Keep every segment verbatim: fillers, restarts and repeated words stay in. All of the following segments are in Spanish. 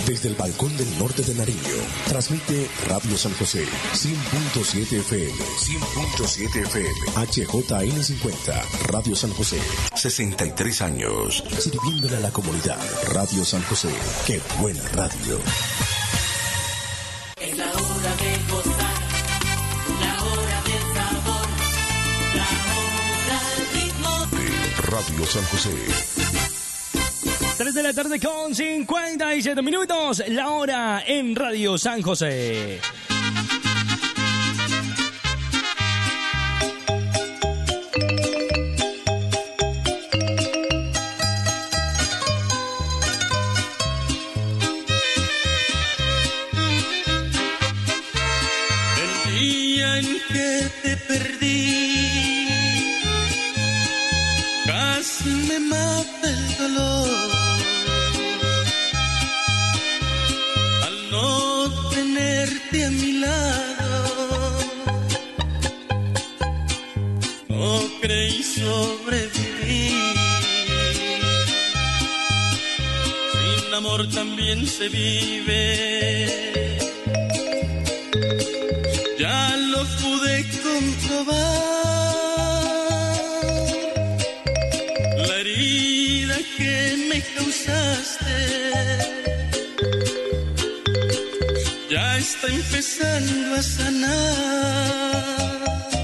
Desde el balcón del norte de Nariño, transmite Radio San José, cien punto siete F M, cien punto siete F M, H J N cincuenta, Radio San José, sesenta y tres años, sirviéndole a la comunidad. Radio San José, qué buena radio. Es la hora de gozar, la hora del sabor, la hora del ritmo de Radio San José. tres de la tarde con cincuenta y siete minutos, la hora en Radio San José. El día en que te perdí, casi me mata el dolor. No tenerte a mi lado, no creí sobrevivir. Sin amor también se vive, ya lo pude comprobar. La herida que me causaste ya está empezando a sanar.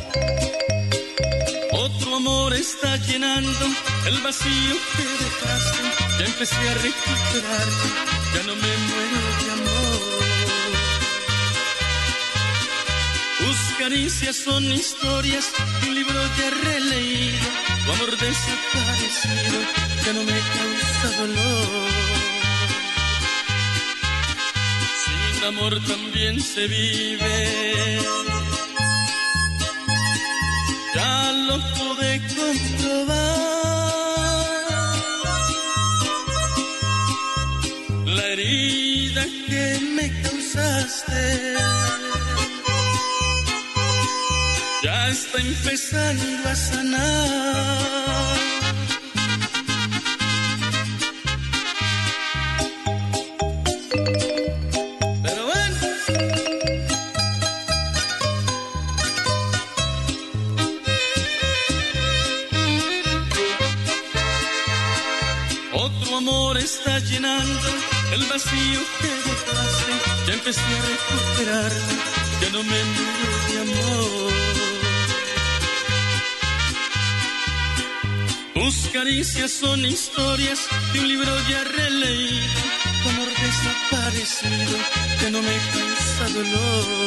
Otro amor está llenando el vacío que dejaste. Ya empecé a recuperarte, ya no me muero de amor. Tus caricias son historias de un libro ya releído. Tu amor desaparecido ya no me causa dolor. Amor también se vive, ya lo pude comprobar. La herida que me causaste ya está empezando a sanar. Está llenando el vacío que dejaste. Ya empecé a recuperar, ya no me muero de amor. Tus caricias son historias de un libro ya releído. Tu amor desaparecido ya no me causa dolor.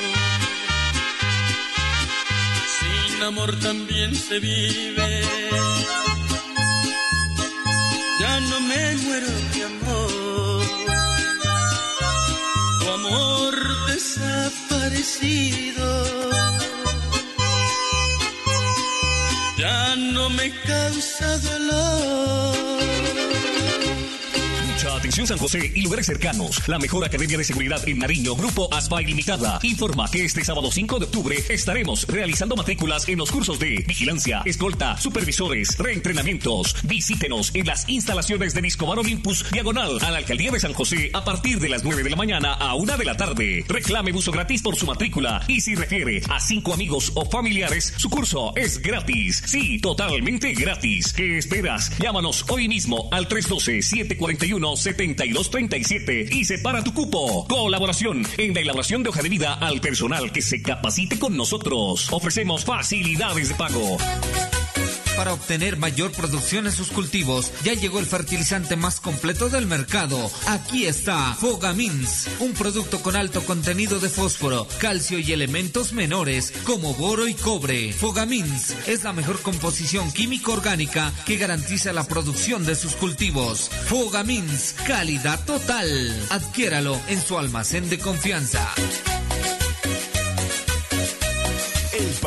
Sin amor también se vive, ya no me muero de amor. Tu amor desaparecido ya no me causa dolor. Mucha atención San José y lugares cercanos. La mejor academia de seguridad en Nariño, Grupo Aspa Ilimitada, informa que este sábado cinco de octubre estaremos realizando matrículas en los cursos de vigilancia, escolta, supervisores, reentrenamientos. Visítenos en las instalaciones de Discobar Olympus, diagonal a la Alcaldía de San José, a partir de las nueve de la mañana a una de la tarde. Reclame buzo gratis por su matrícula y si refiere a cinco amigos o familiares, su curso es gratis. Sí, totalmente gratis. ¿Qué esperas? Llámanos hoy mismo al tres uno dos, siete cuatro uno, siete dos tres siete y separa tu cupo. Colaboración en la elaboración de hoja de vida al personal que se capacite con nosotros. Ofrecemos facilidades de pago. Para obtener mayor producción en sus cultivos, ya llegó el fertilizante más completo del mercado. Aquí está Fogamins, un producto con alto contenido de fósforo, calcio y elementos menores como boro y cobre. Fogamins es la mejor composición química orgánica que garantiza la producción de sus cultivos. Fogamins, calidad total. Adquiéralo en su almacén de confianza. El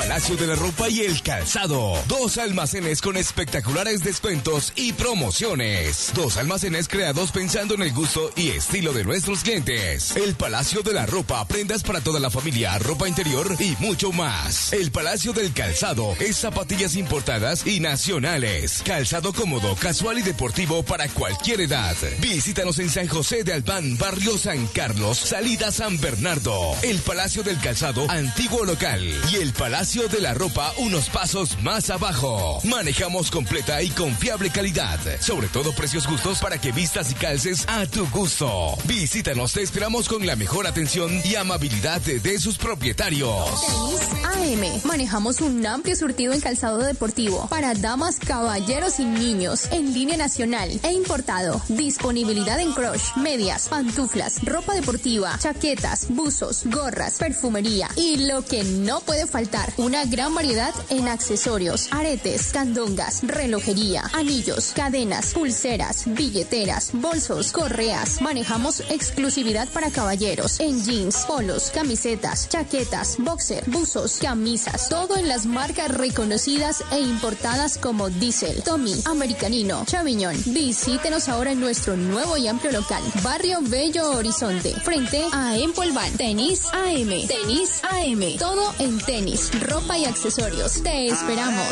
Palacio de la Ropa y el Calzado. Dos almacenes con espectaculares descuentos y promociones. Dos almacenes creados pensando en el gusto y estilo de nuestros clientes. El Palacio de la Ropa, prendas para toda la familia, ropa interior y mucho más. El Palacio del Calzado es zapatillas importadas y nacionales. Calzado cómodo, casual y deportivo para cualquier edad. Visítanos en San José de Albán, barrio San Carlos, salida San Bernardo. El Palacio del Calzado, antiguo local. Y el Palacio de la Ropa, unos pasos más abajo. Manejamos completa y confiable calidad. Sobre todo precios justos para que vistas y calces a tu gusto. Visítanos, te esperamos con la mejor atención y amabilidad de, de sus propietarios. Tenis A M. Manejamos un amplio surtido en calzado deportivo para damas, caballeros y niños en línea nacional e importado. Disponibilidad en crush, medias, pantuflas, ropa deportiva, chaquetas, buzos, gorras, perfumería y lo que no puede faltar, una gran variedad en accesorios, aretes, candongas, relojería, anillos, cadenas, pulseras, billeteras, bolsos, correas. Manejamos exclusividad para caballeros en jeans, polos, camisetas, chaquetas, boxer, buzos, camisas, todo en las marcas reconocidas e importadas como Diesel, Tommy, Americanino, Chaviñón. Visítenos ahora en nuestro nuevo y amplio local, Barrio Bello Horizonte, frente a Empolván. Tenis A M. Tenis A M. Todo en tenis, ropa y accesorios. Te esperamos.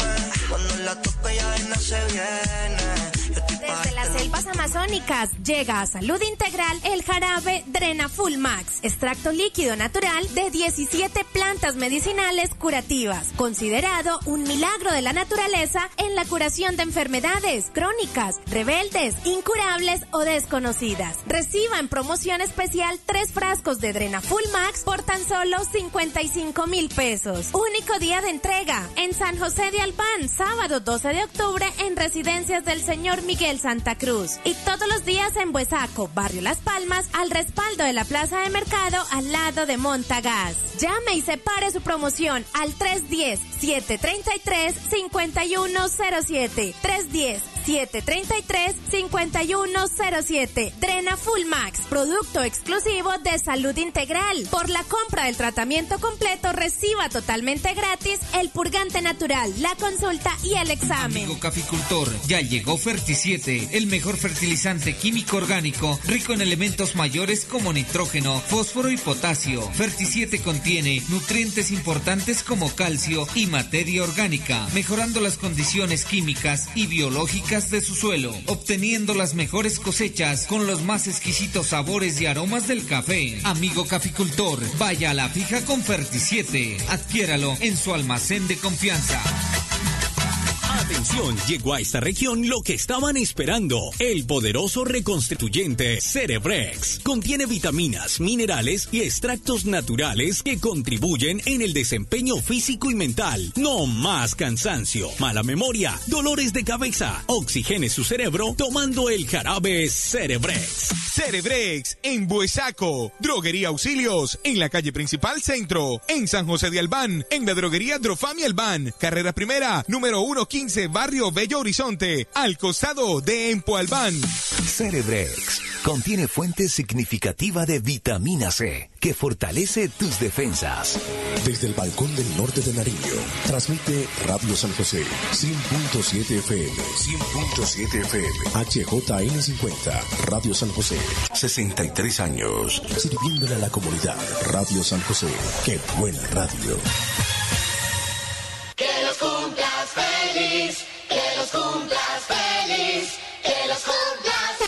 Desde las selvas amazónicas llega a Salud Integral el jarabe Drena Full Max, extracto líquido natural de diecisiete plantas medicinales curativas, considerado un milagro de la naturaleza en la curación de enfermedades crónicas, rebeldes, incurables o desconocidas. Reciba en promoción especial tres frascos de Drena Full Max por tan solo cincuenta y cinco mil pesos. Único día de entrega en San José de Albán, sábado doce de octubre en Residencias del Señor Miguel Santa Cruz, y todos los días en Buesaco, Barrio Las Palmas, al respaldo de la Plaza de Mercado al lado de Montagas. Llame y separe su promoción al tres uno cero, siete tres tres, cinco uno cero siete, tres uno cero, siete tres tres, cinco uno cero siete. Drena Full Max, producto exclusivo de Salud Integral. Por la compra del tratamiento completo reciba totalmente gratis el purgante natural, la consulta y el examen. Amigo caficultor, ya llegó Fertisiete, el mejor fertilizante químico orgánico, rico en elementos mayores como nitrógeno, fósforo y potasio. Fertisiete contiene nutrientes importantes como calcio y materia orgánica, mejorando las condiciones químicas y biológicas de su suelo, obteniendo las mejores cosechas con los más exquisitos sabores y aromas del café. Amigo caficultor, vaya a la fija con Fertisiete. Adquiéralo en su almacén de confianza. Atención, llegó a esta región lo que estaban esperando, el poderoso reconstituyente Cerebrex. Contiene vitaminas, minerales y extractos naturales que contribuyen en el desempeño físico y mental. No más cansancio, mala memoria, dolores de cabeza. Oxigene su cerebro tomando el jarabe Cerebrex. Cerebrex en Buesaco, Droguería Auxilios en la calle principal Centro, en San José de Albán, en la droguería Drofami Albán, carrera primera, número ciento quince, Barrio Bello Horizonte, al costado de Empo Albán. Cerebrex contiene fuente significativa de vitamina C que fortalece tus defensas. Desde el balcón del norte de Nariño, transmite Radio San José, cien punto siete F M, cien punto siete F M, H J N cincuenta, Radio San José, sesenta y tres años, sirviéndole a la comunidad. Radio San José, qué buena radio. Que los cumplas feliz, que los cumplas feliz, que los cumplas,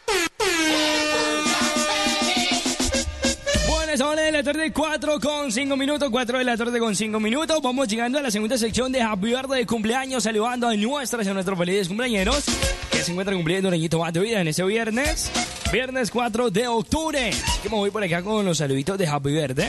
feliz. Buenas horas de la tarde, cuatro con cinco minutos, cuatro de la tarde con cinco minutos. Vamos llegando a la segunda sección de Happy Birthday de cumpleaños, saludando a nuestras y a nuestros felices cumpleañeros que se encuentran cumpliendo un añito más de vida en este viernes, viernes cuatro de octubre. Así que me voy por acá con los saluditos de Happy Birthday.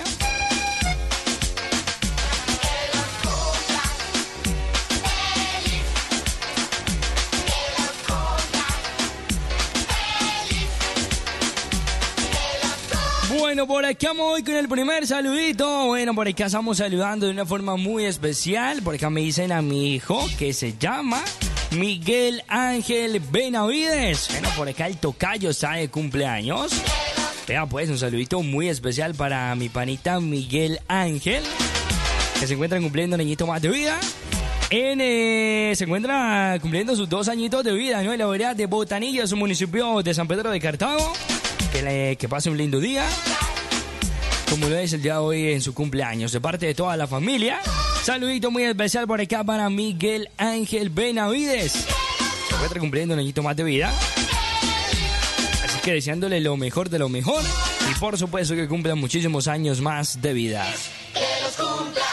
Bueno, por acá vamos hoy con el primer saludito. Bueno, por acá estamos saludando de una forma muy especial. Por acá me dicen a mi hijo que se llama Miguel Ángel Benavides. Bueno, por acá el tocayo está de cumpleaños. Vea pues, un saludito muy especial para mi panita Miguel Ángel. que se encuentran cumpliendo un añito más de vida. En, eh, se encuentra cumpliendo sus dos añitos de vida, ¿no? En la vereda de Botanilla, su municipio de San Pedro de Cartago. Que, le, que pase un lindo día, como lo es el día de hoy en su cumpleaños. De parte de toda la familia, saludito muy especial por acá para Miguel Ángel Benavides. Se encuentra cumpliendo un añito más de vida. Así que deseándole lo mejor de lo mejor. Y por supuesto que cumplan muchísimos años más de vida. Que los cumpla.